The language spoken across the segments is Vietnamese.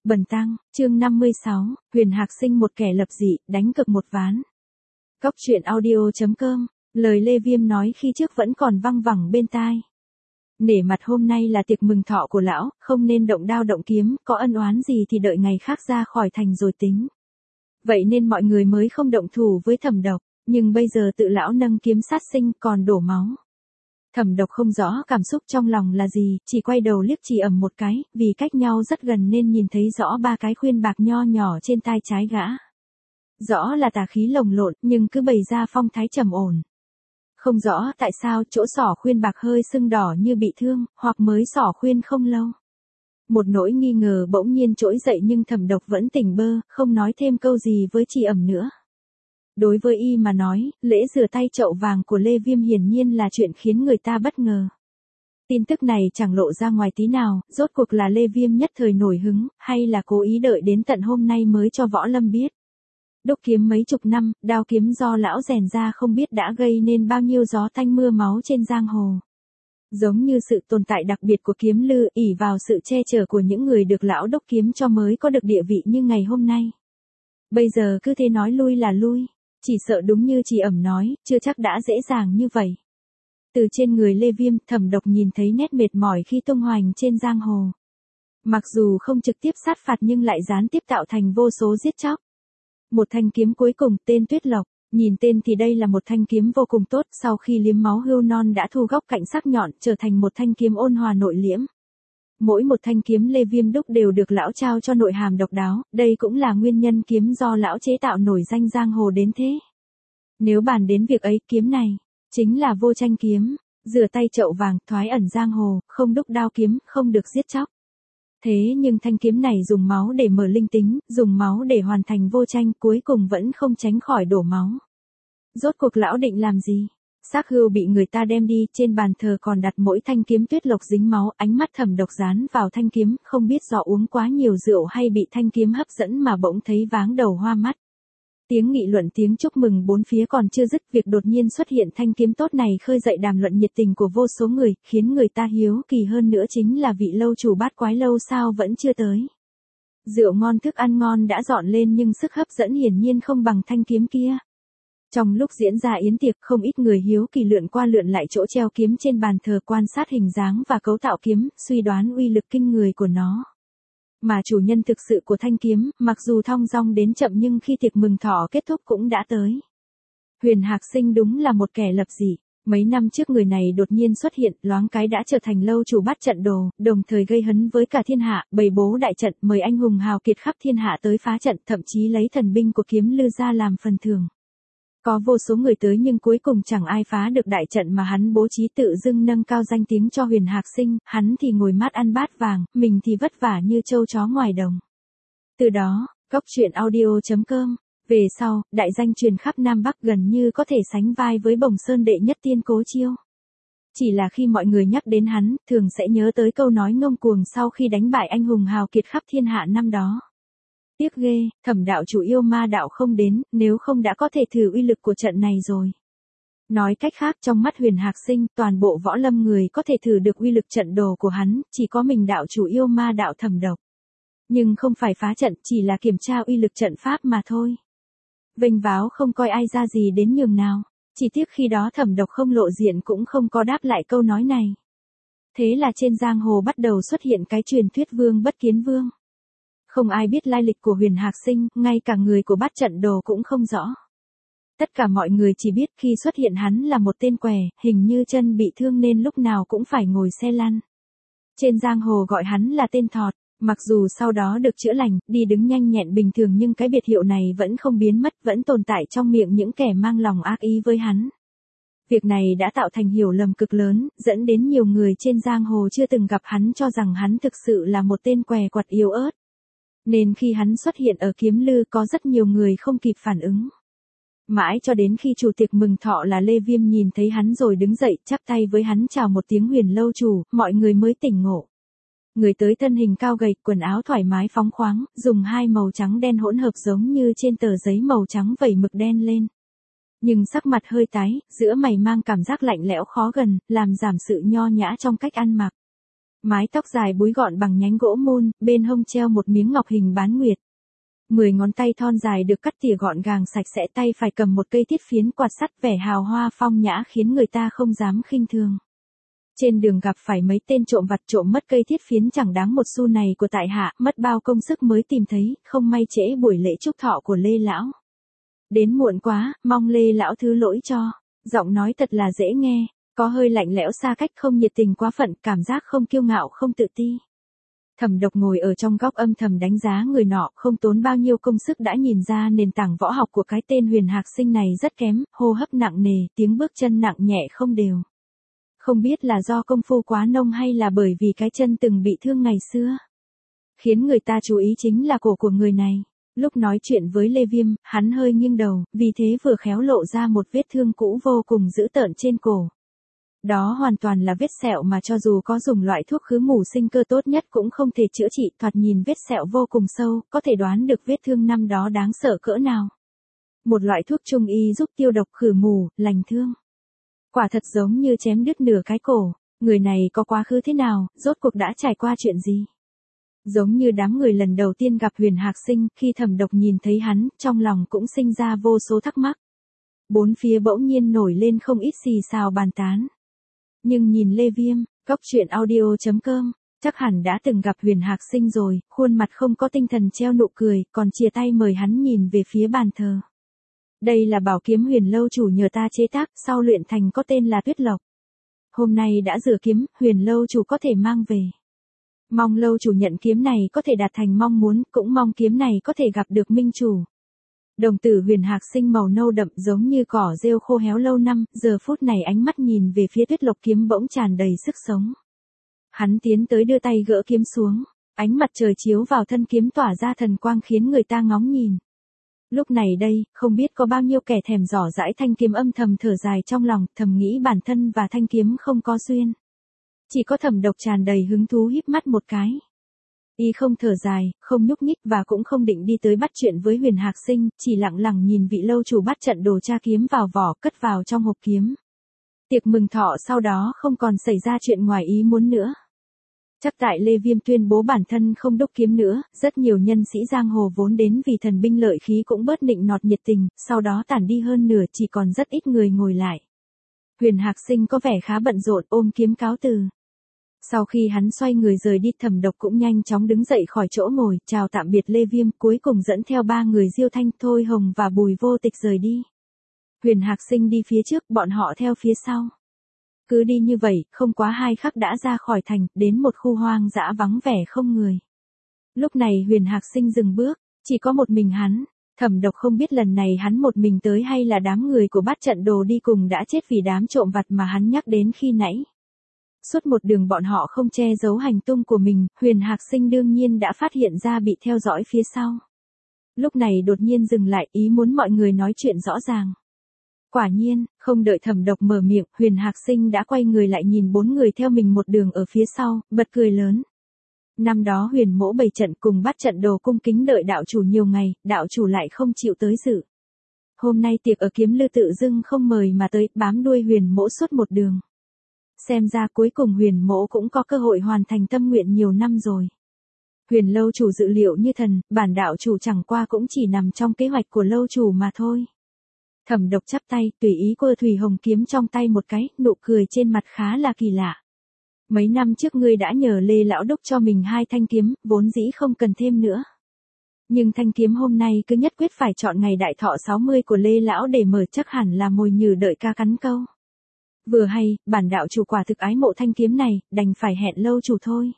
Bần tăng, chương 56, Huyền Hạc Sinh một kẻ lập dị, đánh cược một ván. Cóc truyện audio.com, lời Lê Viêm nói khi trước vẫn còn văng vẳng bên tai. Nể mặt hôm nay là tiệc mừng thọ của lão, không nên động đao động kiếm, có ân oán gì thì đợi ngày khác ra khỏi thành rồi tính. Vậy nên mọi người mới không động thủ với Thẩm Độc, nhưng bây giờ tự lão nâng kiếm sát sinh còn đổ máu. Thẩm Độc không rõ cảm xúc trong lòng là gì, chỉ quay đầu liếc Chỉ Ẩm một cái, vì cách nhau rất gần nên nhìn thấy rõ ba cái khuyên bạc nho nhỏ trên tai trái gã. Rõ là tà khí lồng lộn, nhưng cứ bày ra phong thái trầm ổn. Không rõ tại sao chỗ xỏ khuyên bạc hơi sưng đỏ như bị thương, hoặc mới xỏ khuyên không lâu. Một nỗi nghi ngờ bỗng nhiên trỗi dậy nhưng Thẩm Độc vẫn tỉnh bơ, không nói thêm câu gì với Chỉ Ẩm nữa. Đối với y mà nói, lễ rửa tay chậu vàng của Lê Viêm hiển nhiên là chuyện khiến người ta bất ngờ. Tin tức này chẳng lộ ra ngoài tí nào, rốt cuộc là Lê Viêm nhất thời nổi hứng, hay là cố ý đợi đến tận hôm nay mới cho Võ Lâm biết. Đúc kiếm mấy chục năm, đao kiếm do lão rèn ra không biết đã gây nên bao nhiêu gió tanh mưa máu trên giang hồ. Giống như sự tồn tại đặc biệt của kiếm lư, ỷ vào sự che chở của những người được lão đúc kiếm cho mới có được địa vị như ngày hôm nay. Bây giờ cứ thế nói lui là lui. Chỉ sợ đúng như Chỉ Ẩm nói, chưa chắc đã dễ dàng như vậy. Từ trên người Lê Viêm, Thẩm Độc nhìn thấy nét mệt mỏi khi tung hoành trên giang hồ. Mặc dù không trực tiếp sát phạt nhưng lại gián tiếp tạo thành vô số giết chóc. Một thanh kiếm cuối cùng tên Tuyết Lộc, nhìn tên thì đây là một thanh kiếm vô cùng tốt, sau khi liếm máu hươu non đã thu góc cạnh sắc nhọn trở thành một thanh kiếm ôn hòa nội liễm. Mỗi một thanh kiếm Lê Viêm đúc đều được lão trao cho nội hàm độc đáo, đây cũng là nguyên nhân kiếm do lão chế tạo nổi danh giang hồ đến thế. Nếu bàn đến việc ấy, kiếm này chính là vô tranh kiếm, rửa tay chậu vàng, thoái ẩn giang hồ, không đúc đao kiếm, không được giết chóc. Thế nhưng thanh kiếm này dùng máu để mở linh tính, dùng máu để hoàn thành vô tranh, cuối cùng vẫn không tránh khỏi đổ máu. Rốt cuộc lão định làm gì? Xác hươu bị người ta đem đi, trên bàn thờ còn đặt mỗi thanh kiếm Tuyết Lộc dính máu, ánh mắt Thẩm Độc dán vào thanh kiếm, không biết do uống quá nhiều rượu hay bị thanh kiếm hấp dẫn mà bỗng thấy váng đầu hoa mắt. Tiếng nghị luận, tiếng chúc mừng bốn phía còn chưa dứt, việc đột nhiên xuất hiện thanh kiếm tốt này khơi dậy đàm luận nhiệt tình của vô số người, khiến người ta hiếu kỳ hơn nữa chính là vị lâu chủ Bát Quái lâu sao vẫn chưa tới. Rượu ngon thức ăn ngon đã dọn lên nhưng sức hấp dẫn hiển nhiên không bằng thanh kiếm kia. Trong lúc diễn ra yến tiệc, không ít người hiếu kỳ lượn qua lượn lại chỗ treo kiếm trên bàn thờ, quan sát hình dáng và cấu tạo kiếm, suy đoán uy lực kinh người của nó. Mà chủ nhân thực sự của thanh kiếm, mặc dù thong dong đến chậm nhưng khi tiệc mừng thọ kết thúc cũng đã tới. Huyền Hạc Sinh đúng là một kẻ lập dị. Mấy năm trước người này đột nhiên xuất hiện, loáng cái đã trở thành lâu chủ Bát Trận Đồ, đồng thời gây hấn với cả thiên hạ, bày bố đại trận, mời anh hùng hào kiệt khắp thiên hạ tới phá trận, thậm chí lấy thần binh của kiếm lư ra làm phần thưởng. Có vô số người tới nhưng cuối cùng chẳng ai phá được đại trận mà hắn bố trí, tự dưng nâng cao danh tiếng cho Huyền Hạc Sinh, hắn thì ngồi mát ăn bát vàng, mình thì vất vả như trâu chó ngoài đồng. Từ đó, Cóc truyện audio.com, về sau, đại danh truyền khắp Nam Bắc, gần như có thể sánh vai với Bồng Sơn đệ nhất tiên Cố Chiêu. Chỉ là khi mọi người nhắc đến hắn, thường sẽ nhớ tới câu nói ngông cuồng sau khi đánh bại anh hùng hào kiệt khắp thiên hạ năm đó. Tiếc ghê, Thẩm đạo chủ yêu ma đạo không đến, nếu không đã có thể thử uy lực của trận này rồi. Nói cách khác, trong mắt Huyền Hạc Sinh, toàn bộ Võ Lâm người có thể thử được uy lực trận đồ của hắn, chỉ có mình đạo chủ yêu ma đạo Thẩm Độc. Nhưng không phải phá trận, chỉ là kiểm tra uy lực trận pháp mà thôi. Vênh váo không coi ai ra gì đến nhường nào. Chỉ tiếc khi đó Thẩm Độc không lộ diện cũng không có đáp lại câu nói này. Thế là trên giang hồ bắt đầu xuất hiện cái truyền thuyết Vương Bất Kiến Vương. Không ai biết lai lịch của Huyền Hạc Sinh, ngay cả người của Bát Trận Đồ cũng không rõ. Tất cả mọi người chỉ biết khi xuất hiện hắn là một tên què, hình như chân bị thương nên lúc nào cũng phải ngồi xe lăn. Trên giang hồ gọi hắn là tên Thọt, mặc dù sau đó được chữa lành, đi đứng nhanh nhẹn bình thường nhưng cái biệt hiệu này vẫn không biến mất, vẫn tồn tại trong miệng những kẻ mang lòng ác ý với hắn. Việc này đã tạo thành hiểu lầm cực lớn, dẫn đến nhiều người trên giang hồ chưa từng gặp hắn cho rằng hắn thực sự là một tên què quặt yếu ớt. Nên khi hắn xuất hiện ở kiếm lư có rất nhiều người không kịp phản ứng. Mãi cho đến khi chủ tiệc mừng thọ là Lê Viêm nhìn thấy hắn rồi đứng dậy, chắp tay với hắn chào một tiếng Huyền lâu chủ, mọi người mới tỉnh ngộ. Người tới thân hình cao gầy, quần áo thoải mái phóng khoáng, dùng hai màu trắng đen hỗn hợp giống như trên tờ giấy màu trắng vẩy mực đen lên. Nhưng sắc mặt hơi tái, giữa mày mang cảm giác lạnh lẽo khó gần, làm giảm sự nho nhã trong cách ăn mặc. Mái tóc dài búi gọn bằng nhánh gỗ mun, bên hông treo một miếng ngọc hình bán nguyệt. 10 ngón tay thon dài được cắt tỉa gọn gàng sạch sẽ, tay phải cầm một cây thiết phiến quạt sắt, vẻ hào hoa phong nhã khiến người ta không dám khinh thường. Trên đường gặp phải mấy tên trộm vặt trộm mất cây thiết phiến chẳng đáng một xu này của tại hạ, mất bao công sức mới tìm thấy, không may trễ buổi lễ chúc thọ của Lê lão. Đến muộn quá, mong Lê lão thứ lỗi cho. Giọng nói thật là dễ nghe, có hơi lạnh lẽo xa cách, không nhiệt tình quá phận, cảm giác không kiêu ngạo không tự ti. Thẩm Độc ngồi ở trong góc âm thầm đánh giá người nọ, không tốn bao nhiêu công sức đã nhìn ra nền tảng võ học của cái tên Huyền Hạc Sinh này rất kém, hô hấp nặng nề, tiếng bước chân nặng nhẹ không đều. Không biết là do công phu quá nông hay là bởi vì cái chân từng bị thương ngày xưa. Khiến người ta chú ý chính là cổ của người này. Lúc nói chuyện với Lê Viêm, hắn hơi nghiêng đầu, vì thế vừa khéo lộ ra một vết thương cũ vô cùng dữ tợn trên cổ. Đó hoàn toàn là vết sẹo mà cho dù có dùng loại thuốc khứ mủ sinh cơ tốt nhất cũng không thể chữa trị, thoạt nhìn vết sẹo vô cùng sâu, có thể đoán được vết thương năm đó đáng sợ cỡ nào. Một loại thuốc trung y giúp tiêu độc khử mù, lành thương. Quả thật giống như chém đứt nửa cái cổ, người này có quá khứ thế nào, rốt cuộc đã trải qua chuyện gì? Giống như đám người lần đầu tiên gặp Huyền Hạc Sinh, khi Thẩm Độc nhìn thấy hắn, trong lòng cũng sinh ra vô số thắc mắc. Bốn phía bỗng nhiên nổi lên không ít xì xào bàn tán. Nhưng nhìn Lê Viêm, góc truyện audio.com, chắc hẳn đã từng gặp Huyền Hạc Sinh rồi, khuôn mặt không có tinh thần treo nụ cười, còn chìa tay mời hắn nhìn về phía bàn thờ. Đây là bảo kiếm Huyền lâu chủ nhờ ta chế tác, sau luyện thành có tên là Tuyết Lộc. Hôm nay đã rửa kiếm, Huyền lâu chủ có thể mang về. Mong lâu chủ nhận kiếm này có thể đạt thành mong muốn, cũng mong kiếm này có thể gặp được minh chủ. Đồng tử Huyền Hạc Sinh màu nâu đậm giống như cỏ rêu khô héo lâu năm, giờ phút này ánh mắt nhìn về phía Tuyết Lộc kiếm bỗng tràn đầy sức sống. Hắn tiến tới đưa tay gỡ kiếm xuống, ánh mặt trời chiếu vào thân kiếm tỏa ra thần quang khiến người ta ngóng nhìn. Lúc này đây, không biết có bao nhiêu kẻ thèm dò dãi thanh kiếm âm thầm thở dài trong lòng, thầm nghĩ bản thân và thanh kiếm không có duyên. Chỉ có Thẩm Độc tràn đầy hứng thú híp mắt một cái. Y không thở dài, không nhúc nhích và cũng không định đi tới bắt chuyện với Huyền Hạc Sinh, chỉ lặng lặng nhìn vị lâu chủ bắt trận đồ tra kiếm vào vỏ, cất vào trong hộp kiếm. Tiệc mừng thọ sau đó không còn xảy ra chuyện ngoài ý muốn nữa. Chắc tại Lê Viêm tuyên bố bản thân không đúc kiếm nữa, rất nhiều nhân sĩ giang hồ vốn đến vì thần binh lợi khí cũng bớt nịnh nọt nhiệt tình, sau đó tản đi hơn nửa, chỉ còn rất ít người ngồi lại. Huyền Hạc Sinh có vẻ khá bận rộn, ôm kiếm cáo từ. Sau khi hắn xoay người rời đi, Thẩm Độc cũng nhanh chóng đứng dậy khỏi chỗ ngồi, chào tạm biệt Lê Viêm, cuối cùng dẫn theo ba người Diêu Thanh, Thôi Hồng và Bùi Vô Tịch rời đi. Huyền Hạc Sinh đi phía trước, bọn họ theo phía sau. Cứ đi như vậy, không quá 2 khắc đã ra khỏi thành, đến một khu hoang dã vắng vẻ không người. Lúc này Huyền Hạc Sinh dừng bước, chỉ có một mình hắn. Thẩm Độc không biết lần này hắn một mình tới hay là đám người của bát trận đồ đi cùng đã chết vì đám trộm vặt mà hắn nhắc đến khi nãy. Suốt một đường bọn họ không che giấu hành tung của mình, Huyền Hạc Sinh đương nhiên đã phát hiện ra bị theo dõi phía sau. Lúc này đột nhiên dừng lại, ý muốn mọi người nói chuyện rõ ràng. Quả nhiên, không đợi Thẩm Độc mở miệng, Huyền Hạc Sinh đã quay người lại nhìn 4 người theo mình một đường ở phía sau, bật cười lớn. Năm đó Huyền Mỗ bày trận cùng bắt trận đồ cung kính đợi đạo chủ nhiều ngày, đạo chủ lại không chịu tới dự. Hôm nay tiệc ở Kiếm Lư tự dưng không mời mà tới, bám đuôi Huyền Mỗ suốt một đường. Xem ra cuối cùng Huyền Mỗ cũng có cơ hội hoàn thành tâm nguyện nhiều năm rồi. Huyền lâu chủ dự liệu như thần, bản đạo chủ chẳng qua cũng chỉ nằm trong kế hoạch của lâu chủ mà thôi. Thẩm Độc chắp tay, tùy ý quơ thủy hồng kiếm trong tay một cái, nụ cười trên mặt khá là kỳ lạ. Mấy năm trước ngươi đã nhờ Lê lão đúc cho mình 2 thanh kiếm, vốn dĩ không cần thêm nữa. Nhưng thanh kiếm hôm nay cứ nhất quyết phải chọn ngày đại thọ 60 của Lê lão để mở, chắc hẳn là mồi nhử đợi ca cắn câu. Vừa hay, bản đạo chủ quả thực ái mộ thanh kiếm này, đành phải hẹn lâu chủ thôi.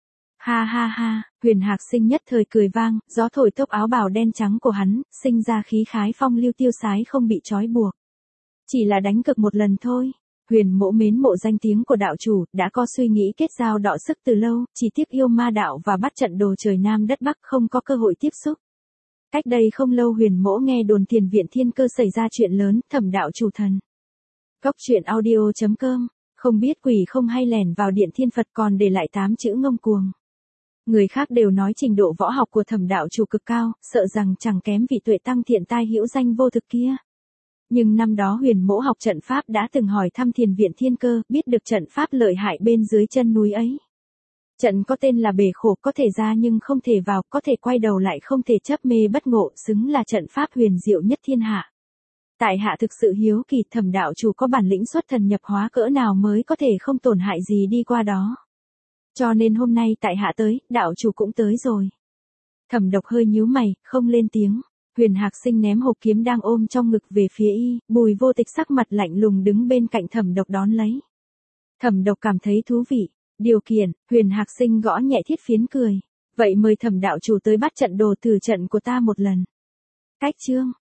Ha ha ha, Huyền Hạc Sinh nhất thời cười vang, gió thổi tốc áo bào đen trắng của hắn, sinh ra khí khái phong lưu tiêu sái không bị trói buộc. Chỉ là đánh cược một lần thôi. Huyền Mỗ mến mộ danh tiếng của đạo chủ, đã có suy nghĩ kết giao đọ sức từ lâu, chỉ tiếc yêu ma đạo và bắt trận đồ trời Nam đất Bắc không có cơ hội tiếp xúc. Cách đây không lâu Huyền Mỗ nghe đồn Thiền viện Thiên Cơ xảy ra chuyện lớn, Thẩm đạo chủ thần. Góc truyện audio.com, không biết quỷ không hay lẻn vào điện Thiên Phật còn để lại 8 chữ ngông cuồng. Người khác đều nói trình độ võ học của Thẩm đạo chủ cực cao, sợ rằng chẳng kém vị tuệ tăng thiện tai hữu danh vô thực kia. Nhưng năm đó Huyền Mỗ học trận pháp đã từng hỏi thăm Thiền viện Thiên Cơ, biết được trận pháp lợi hại bên dưới chân núi ấy. Trận có tên là bể khổ, có thể ra nhưng không thể vào, có thể quay đầu lại không thể chấp mê bất ngộ, xứng là trận pháp huyền diệu nhất thiên hạ. Tại hạ thực sự hiếu kỳ Thẩm đạo chủ có bản lĩnh xuất thần nhập hóa cỡ nào mới có thể không tổn hại gì đi qua đó. Cho nên hôm nay tại hạ tới, đạo chủ cũng tới rồi. Thẩm Độc hơi nhíu mày, không lên tiếng. Huyền Hạc Sinh ném hộp kiếm đang ôm trong ngực về phía y, Bùi Vô Tịch sắc mặt lạnh lùng đứng bên cạnh Thẩm Độc đón lấy. Thẩm Độc cảm thấy thú vị. Điều kiện, Huyền Hạc Sinh gõ nhẹ thiết phiến cười. Vậy mời Thẩm đạo chủ tới bắt trận đồ thử trận của ta một lần. Cách chương.